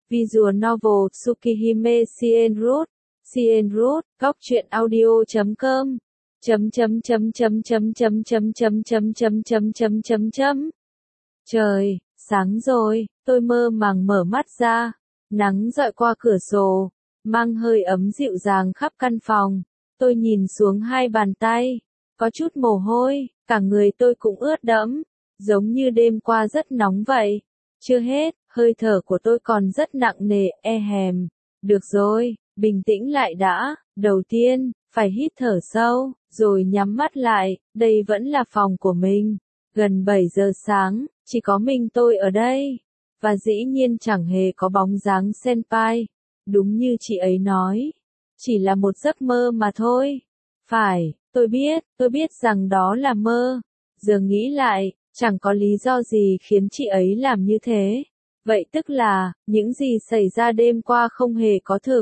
Visual novel Tsukihime Shienroot. Shienroot, góc truyện audio.com. Trời, sáng rồi, tôi mơ màng mở mắt ra. Nắng rọi qua cửa sổ, mang hơi ấm dịu dàng khắp căn phòng. Tôi nhìn xuống hai bàn tay, có chút mồ hôi, cả người tôi cũng ướt đẫm, giống như đêm qua rất nóng vậy. Chưa hết, hơi thở của tôi còn rất nặng nề, hèm. Được rồi, bình tĩnh lại đã, đầu tiên, phải hít thở sâu, rồi nhắm mắt lại, đây vẫn là phòng của mình. Gần 7 giờ sáng, chỉ có mình tôi ở đây. Và dĩ nhiên chẳng hề có bóng dáng senpai. Đúng như chị ấy nói. Chỉ là một giấc mơ mà thôi. Phải, tôi biết rằng đó là mơ. Giờ nghĩ lại, chẳng có lý do gì khiến chị ấy làm như thế. Vậy tức là, những gì xảy ra đêm qua không hề có thực.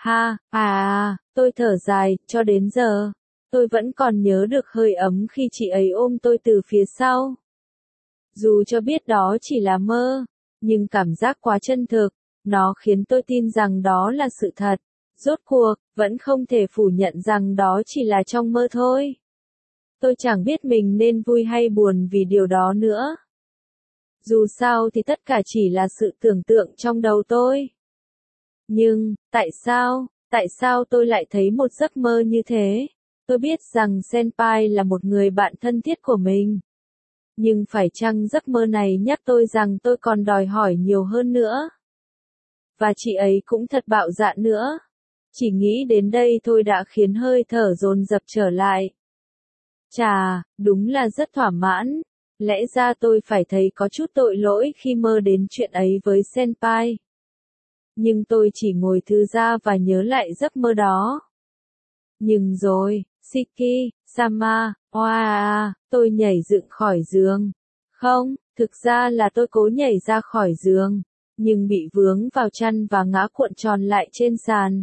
Tôi thở dài, cho đến giờ. Tôi vẫn còn nhớ được hơi ấm khi chị ấy ôm tôi từ phía sau. Dù cho biết đó chỉ là mơ, nhưng cảm giác quá chân thực, nó khiến tôi tin rằng đó là sự thật. Rốt cuộc, vẫn không thể phủ nhận rằng đó chỉ là trong mơ thôi. Tôi chẳng biết mình nên vui hay buồn vì điều đó nữa. Dù sao thì tất cả chỉ là sự tưởng tượng trong đầu tôi. Nhưng, tại sao tôi lại thấy một giấc mơ như thế? Tôi biết rằng senpai là một người bạn thân thiết của mình. Nhưng phải chăng giấc mơ này nhắc tôi rằng tôi còn đòi hỏi nhiều hơn nữa? Và chị ấy cũng thật bạo dạn nữa. Chỉ nghĩ đến đây thôi đã khiến hơi thở dồn dập trở lại. Chà, đúng là rất thỏa mãn. Lẽ ra tôi phải thấy có chút tội lỗi khi mơ đến chuyện ấy với senpai. Nhưng tôi chỉ ngồi thư ra và nhớ lại giấc mơ đó. Nhưng rồi, Shiki-sama, tôi nhảy dựng khỏi giường. Không, thực ra là tôi cố nhảy ra khỏi giường, nhưng bị vướng vào chăn và ngã cuộn tròn lại trên sàn.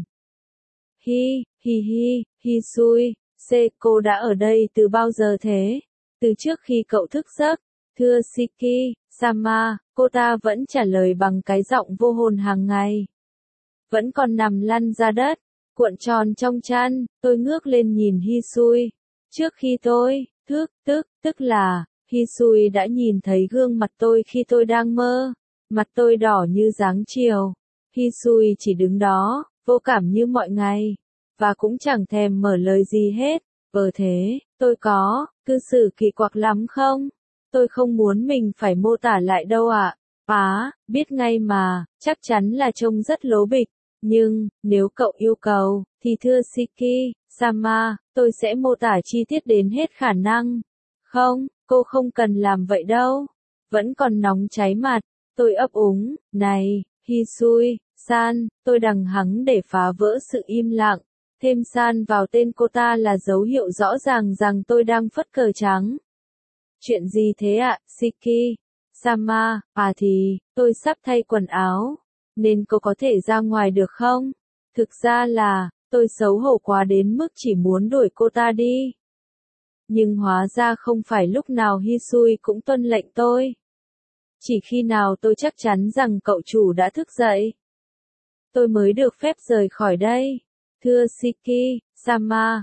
Hisui, cô đã ở đây từ bao giờ thế? Từ trước khi cậu thức giấc. Thưa Shiki-sama, cô ta vẫn trả lời bằng cái giọng vô hồn hàng ngày. Vẫn còn nằm lăn ra đất, cuộn tròn trong chăn, tôi ngước lên nhìn Hisui. Trước khi tôi tức là, Hisui đã nhìn thấy gương mặt tôi khi tôi đang mơ. Mặt tôi đỏ như dáng chiều. Hisui chỉ đứng đó, vô cảm như mọi ngày. Và cũng chẳng thèm mở lời gì hết. Thế, tôi có cư xử kỳ quặc lắm không? Tôi không muốn mình phải mô tả lại đâu ạ. Biết ngay mà, chắc chắn là trông rất lố bịch. Nhưng, nếu cậu yêu cầu, thì thưa Shiki-sama, tôi sẽ mô tả chi tiết đến hết khả năng. Không, cô không cần làm vậy đâu. Vẫn còn nóng cháy mặt. Tôi ấp úng, này, Hisui-san, tôi đằng hắng để phá vỡ sự im lặng. Thêm san vào tên cô ta là dấu hiệu rõ ràng rằng tôi đang phất cờ trắng. Chuyện gì thế ạ, Shiki-sama? Thì, tôi sắp thay quần áo. Nên cô có thể ra ngoài được không? Thực ra là, tôi xấu hổ quá đến mức chỉ muốn đuổi cô ta đi. Nhưng hóa ra không phải lúc nào Hisui cũng tuân lệnh tôi. Chỉ khi nào tôi chắc chắn rằng cậu chủ đã thức dậy, tôi mới được phép rời khỏi đây. Thưa Shiki-sama,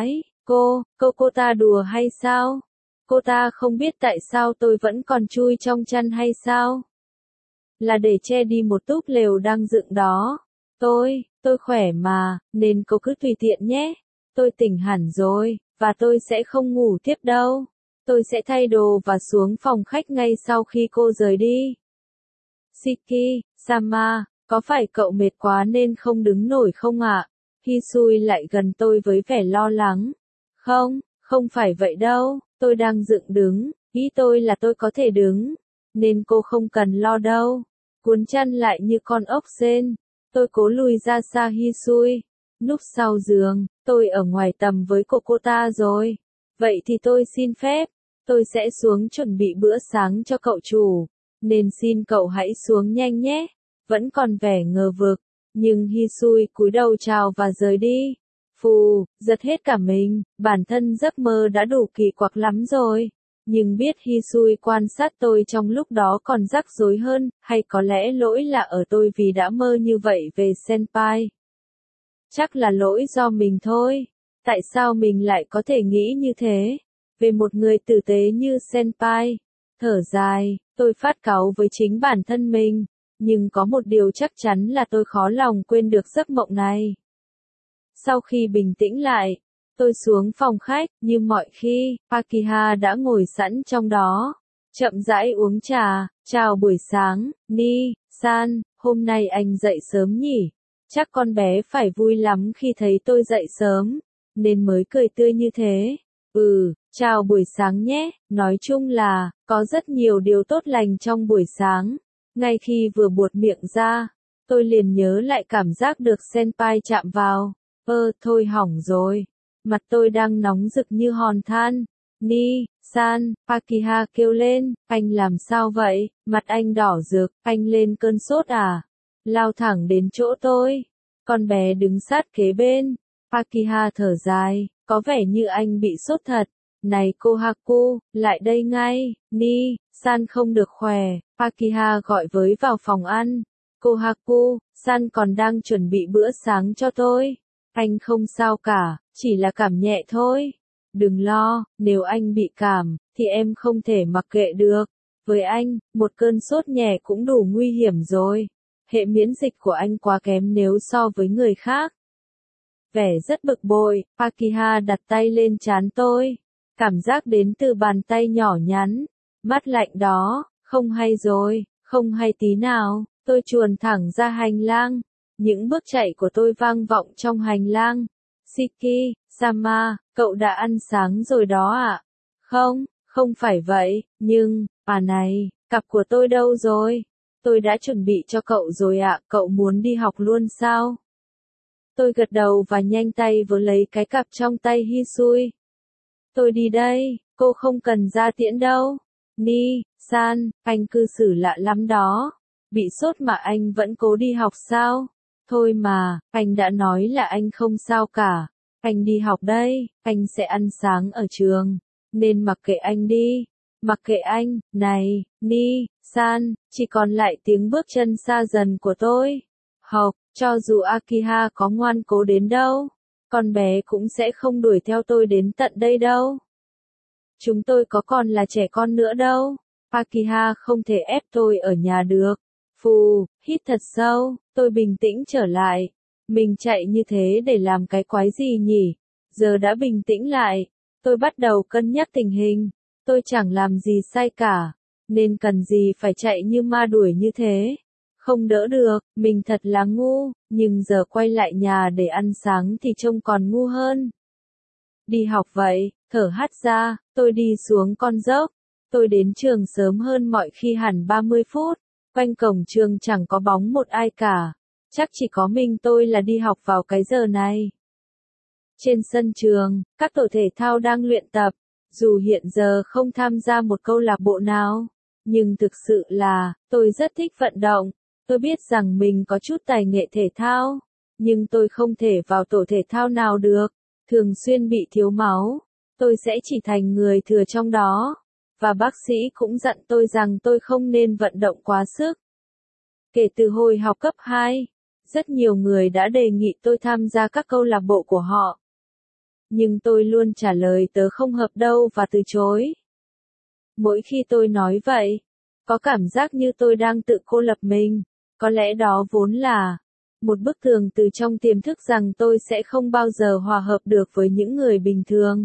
cô ta đùa hay sao? Cô ta không biết tại sao tôi vẫn còn chui trong chăn hay sao? Là để che đi một túp lều đang dựng đó. Tôi khỏe mà, nên cô cứ tùy tiện nhé. Tôi tỉnh hẳn rồi, và tôi sẽ không ngủ tiếp đâu. Tôi sẽ thay đồ và xuống phòng khách ngay sau khi cô rời đi. Shiki-sama, có phải cậu mệt quá nên không đứng nổi không ạ? Hisui lại gần tôi với vẻ lo lắng. Không phải vậy đâu, tôi đang dựng đứng, ý tôi là tôi có thể đứng. Nên cô không cần lo đâu. Cuốn chăn lại như con ốc sên. Tôi cố lùi ra xa Hisui. Núp sau giường, tôi ở ngoài tầm với cô ta rồi. Vậy thì tôi xin phép. Tôi sẽ xuống chuẩn bị bữa sáng cho cậu chủ. Nên xin cậu hãy xuống nhanh nhé. Vẫn còn vẻ ngờ vực. Nhưng Hisui cúi đầu chào và rời đi. Giật hết cả mình. Bản thân giấc mơ đã đủ kỳ quặc lắm rồi. Nhưng biết Hisui quan sát tôi trong lúc đó còn rắc rối hơn, hay có lẽ lỗi là ở tôi vì đã mơ như vậy về senpai. Chắc là lỗi do mình thôi. Tại sao mình lại có thể nghĩ như thế? Về một người tử tế như senpai. Thở dài, tôi phát cáu với chính bản thân mình. Nhưng có một điều chắc chắn là tôi khó lòng quên được giấc mộng này. Sau khi bình tĩnh lại, tôi xuống phòng khách, như mọi khi, Pakiha đã ngồi sẵn trong đó. Chậm rãi uống trà, chào buổi sáng, Ni-san, hôm nay anh dậy sớm nhỉ? Chắc con bé phải vui lắm khi thấy tôi dậy sớm, nên mới cười tươi như thế. Chào buổi sáng nhé, nói chung là, có rất nhiều điều tốt lành trong buổi sáng. Ngay khi vừa buột miệng ra, tôi liền nhớ lại cảm giác được senpai chạm vào. Thôi hỏng rồi. Mặt tôi đang nóng rực như hòn than. Ni-san, Pakiha kêu lên, anh làm sao vậy? Mặt anh đỏ rực, anh lên cơn sốt à? Lao thẳng đến chỗ tôi. Con bé đứng sát kế bên. Pakiha thở dài, có vẻ như anh bị sốt thật. Này Kohaku, lại đây ngay. Ni-san không được khỏe. Pakiha gọi với vào phòng ăn. Kohaku-san còn đang chuẩn bị bữa sáng cho tôi. Anh không sao cả, chỉ là cảm nhẹ thôi. Đừng lo, nếu anh bị cảm, thì em không thể mặc kệ được. Với anh, một cơn sốt nhẹ cũng đủ nguy hiểm rồi. Hệ miễn dịch của anh quá kém nếu so với người khác. Vẻ rất bực bội, Pakiha đặt tay lên trán tôi. Cảm giác đến từ bàn tay nhỏ nhắn, mát lạnh đó, không hay rồi, không hay tí nào. Tôi chuồn thẳng ra hành lang. Những bước chạy của tôi vang vọng trong hành lang. Shiki, Sama, cậu đã ăn sáng rồi đó ạ? Không, không phải vậy, nhưng, này, cặp của tôi đâu rồi? Tôi đã chuẩn bị cho cậu rồi ạ, cậu muốn đi học luôn sao? Tôi gật đầu và nhanh tay vớ lấy cái cặp trong tay Hisui. Tôi đi đây, cô không cần ra tiễn đâu. Ni-san, anh cư xử lạ lắm đó. Bị sốt mà anh vẫn cố đi học sao? Thôi mà, anh đã nói là anh không sao cả. Anh đi học đây, anh sẽ ăn sáng ở trường. Nên mặc kệ anh đi. Mặc kệ anh, này, Ni-san, chỉ còn lại tiếng bước chân xa dần của tôi. Học, cho dù Akiha có ngoan cố đến đâu, con bé cũng sẽ không đuổi theo tôi đến tận đây đâu. Chúng tôi có còn là trẻ con nữa đâu. Akiha không thể ép tôi ở nhà được. Phù, hít thật sâu, tôi bình tĩnh trở lại. Mình chạy như thế để làm cái quái gì nhỉ? Giờ đã bình tĩnh lại, tôi bắt đầu cân nhắc tình hình. Tôi chẳng làm gì sai cả, nên cần gì phải chạy như ma đuổi như thế. Không đỡ được, mình thật là ngu, nhưng giờ quay lại nhà để ăn sáng thì trông còn ngu hơn. Đi học vậy, thở hắt ra, tôi đi xuống con dốc. Tôi đến trường sớm hơn mọi khi hẳn 30 phút. Quanh cổng trường chẳng có bóng một ai cả. Chắc chỉ có mình tôi là đi học vào cái giờ này. Trên sân trường, các tổ thể thao đang luyện tập. Dù hiện giờ không tham gia một câu lạc bộ nào, nhưng thực sự là, tôi rất thích vận động. Tôi biết rằng mình có chút tài nghệ thể thao, nhưng tôi không thể vào tổ thể thao nào được. Thường xuyên bị thiếu máu, tôi sẽ chỉ thành người thừa trong đó. Và bác sĩ cũng dặn tôi rằng tôi không nên vận động quá sức. Kể từ hồi học cấp 2, rất nhiều người đã đề nghị tôi tham gia các câu lạc bộ của họ. Nhưng tôi luôn trả lời tớ không hợp đâu và từ chối. Mỗi khi tôi nói vậy, có cảm giác như tôi đang tự cô lập mình. Có lẽ đó vốn là một bức tường từ trong tiềm thức rằng tôi sẽ không bao giờ hòa hợp được với những người bình thường.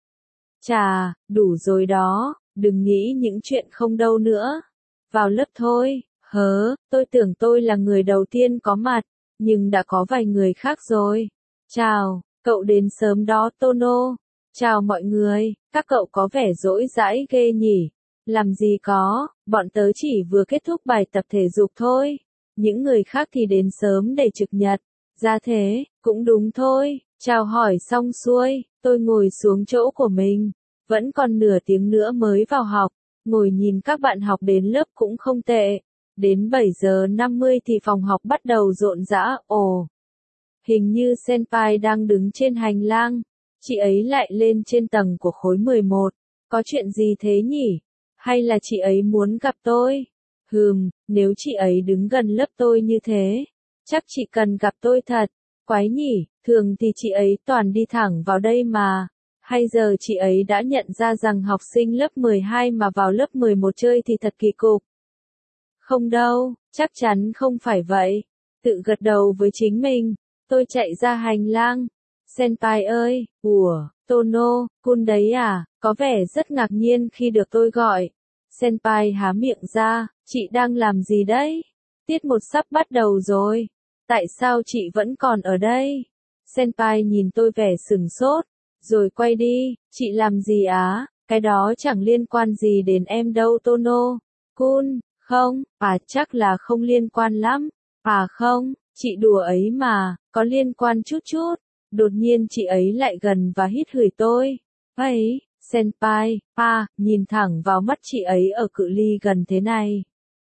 Chà, đủ rồi đó, đừng nghĩ những chuyện không đâu nữa. Vào lớp thôi, tôi tưởng tôi là người đầu tiên có mặt, nhưng đã có vài người khác rồi. Chào, cậu đến sớm đó Tono. Chào mọi người, các cậu có vẻ rỗi rãi ghê nhỉ. Làm gì có, bọn tớ chỉ vừa kết thúc bài tập thể dục thôi. Những người khác thì đến sớm để trực nhật. Ra thế, cũng đúng thôi. Chào hỏi xong xuôi, tôi ngồi xuống chỗ của mình. Vẫn còn nửa tiếng nữa mới vào học. Ngồi nhìn các bạn học đến lớp cũng không tệ. Đến 7 giờ 50 thì phòng học bắt đầu rộn rã. Hình như Senpai đang đứng trên hành lang. Chị ấy lại lên trên tầng của khối 11. Có chuyện gì thế nhỉ? Hay là chị ấy muốn gặp tôi? Nếu chị ấy đứng gần lớp tôi như thế, chắc chị cần gặp tôi thật. Quái nhỉ, thường thì chị ấy toàn đi thẳng vào đây mà. Hay giờ chị ấy đã nhận ra rằng học sinh lớp 12 mà vào lớp 11 chơi thì thật kỳ cục. Không đâu, chắc chắn không phải vậy. Tự gật đầu với chính mình, tôi chạy ra hành lang. Senpai ơi, Tono-kun đấy à, có vẻ rất ngạc nhiên khi được tôi gọi. Senpai há miệng ra, chị đang làm gì đấy? Tiết một sắp bắt đầu rồi. Tại sao chị vẫn còn ở đây? Senpai nhìn tôi vẻ sừng sốt, rồi quay đi, chị làm gì á? Cái đó chẳng liên quan gì đến em đâu Tono-kun, không, chắc là không liên quan lắm. Không, chị đùa ấy mà, có liên quan chút chút. Đột nhiên chị ấy lại gần và hít hửi tôi. Ấy, Senpai, nhìn thẳng vào mắt chị ấy ở cự ly gần thế này.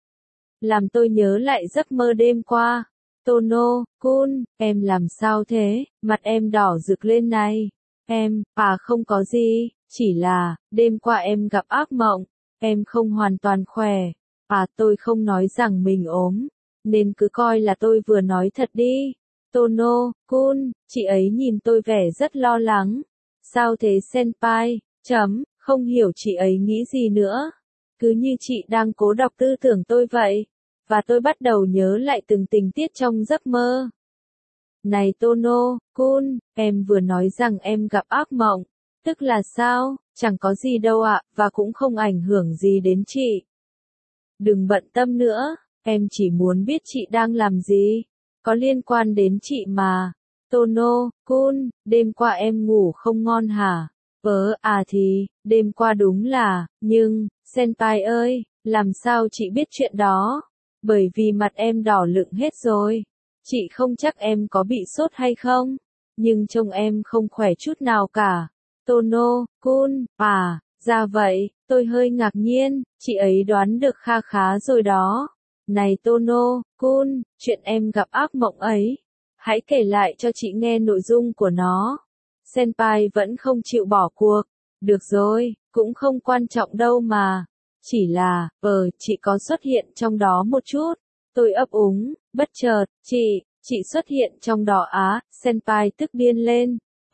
Làm tôi nhớ lại giấc mơ đêm qua. Tono-kun, em làm sao thế, mặt em đỏ rực lên này. Em, không có gì, chỉ là, đêm qua em gặp ác mộng, em không hoàn toàn khỏe. Tôi không nói rằng mình ốm, nên cứ coi là tôi vừa nói thật đi. Tono-kun, chị ấy nhìn tôi vẻ rất lo lắng. Sao thế Senpai? Không hiểu chị ấy nghĩ gì nữa. Cứ như chị đang cố đọc tư tưởng tôi vậy. Và tôi bắt đầu nhớ lại từng tình tiết trong giấc mơ. Này Tono-kun, em vừa nói rằng em gặp ác mộng. Tức là sao? Chẳng có gì đâu ạ, và cũng không ảnh hưởng gì đến chị. Đừng bận tâm nữa, em chỉ muốn biết chị đang làm gì. Có liên quan đến chị mà. Tono-kun, đêm qua em ngủ không ngon hả? Thì, đêm qua đúng là, nhưng, Senpai ơi, làm sao chị biết chuyện đó? Bởi vì mặt em đỏ lựng hết rồi. Chị không chắc em có bị sốt hay không, nhưng trông em không khỏe chút nào cả. Tono-kun, ra vậy, tôi hơi ngạc nhiên, chị ấy đoán được kha khá rồi đó. Này Tono-kun, chuyện em gặp ác mộng ấy, hãy kể lại cho chị nghe nội dung của nó. Senpai vẫn không chịu bỏ cuộc. Được rồi, cũng không quan trọng đâu mà. Chỉ là, chị có xuất hiện trong đó một chút. Tôi ấp úng, bất chợt, chị xuất hiện trong đó á, Senpai tức điên lên.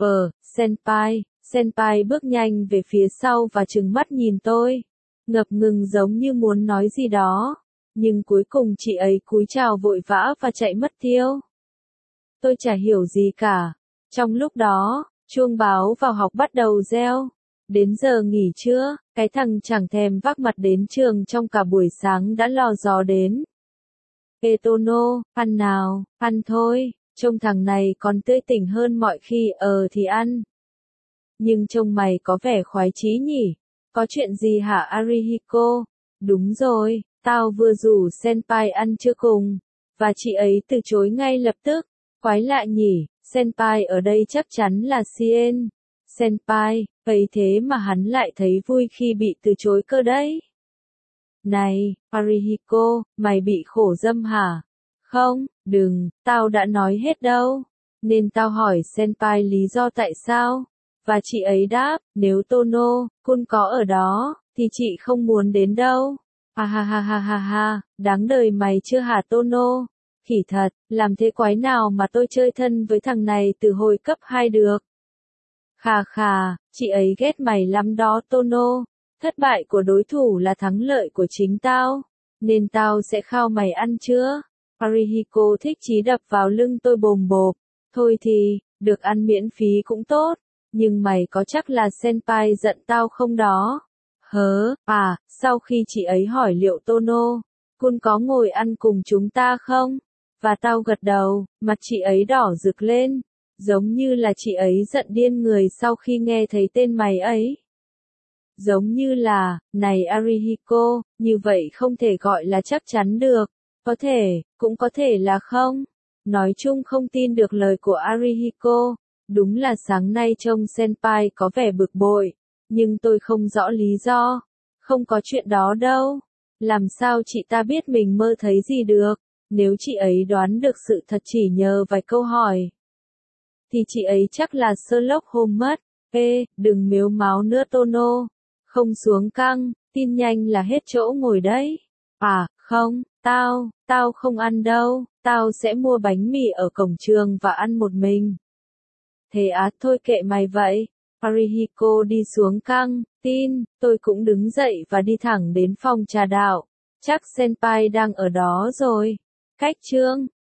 Senpai bước nhanh về phía sau và trừng mắt nhìn tôi. Ngập ngừng giống như muốn nói gì đó. Nhưng cuối cùng chị ấy cúi chào vội vã và chạy mất tiêu. Tôi chả hiểu gì cả. Trong lúc đó, chuông báo vào học bắt đầu reo. Đến giờ nghỉ trưa, cái thằng chẳng thèm vác mặt đến trường trong cả buổi sáng đã lò dò đến. Ê Tono, ăn nào, ăn thôi, trông thằng này còn tươi tỉnh hơn mọi khi, thì ăn. Nhưng trông mày có vẻ khoái chí nhỉ? Có chuyện gì hả Arihiko? Đúng rồi, tao vừa rủ Senpai ăn trưa cùng, và chị ấy từ chối ngay lập tức. Quái lạ nhỉ, Senpai ở đây chắc chắn là Sien. Senpai, vậy thế mà hắn lại thấy vui khi bị từ chối cơ đấy. Này, Arihiko, mày bị khổ dâm hả? Không, đừng, tao đã nói hết đâu. Nên tao hỏi Senpai lý do tại sao. Và chị ấy đáp, nếu Tono-kun có ở đó, thì chị không muốn đến đâu. Đáng đời mày chưa hả Tono? Khỉ thật, làm thế quái nào mà tôi chơi thân với thằng này từ hồi cấp 2 được. Chị ấy ghét mày lắm đó Tono. Thất bại của đối thủ là thắng lợi của chính tao. Nên tao sẽ khao mày ăn chưa? Arihiko thích chí đập vào lưng tôi bồm bộp. Thôi thì, được ăn miễn phí cũng tốt. Nhưng mày có chắc là Senpai giận tao không đó? Sau khi chị ấy hỏi liệu Tono-kun có ngồi ăn cùng chúng ta không? Và tao gật đầu, mặt chị ấy đỏ rực lên. Giống như là chị ấy giận điên người sau khi nghe thấy tên mày ấy. Giống như là, này Arihiko, như vậy không thể gọi là chắc chắn được. Có thể, cũng có thể là không. Nói chung không tin được lời của Arihiko. Đúng là sáng nay trông Senpai có vẻ bực bội. Nhưng tôi không rõ lý do. Không có chuyện đó đâu. Làm sao chị ta biết mình mơ thấy gì được? Nếu chị ấy đoán được sự thật chỉ nhờ vài câu hỏi, thì chị ấy chắc là Sherlock Holmes mất. Đừng mếu máo nữa Tono. Không xuống căng, tin nhanh là hết chỗ ngồi đấy. À, không, tao không ăn đâu, tao sẽ mua bánh mì ở cổng trường và ăn một mình. Thế á, thôi kệ mày vậy. Parihiko đi xuống căng, tin, tôi cũng đứng dậy và đi thẳng đến phòng trà đạo. Chắc senpai đang ở đó rồi. Cách chương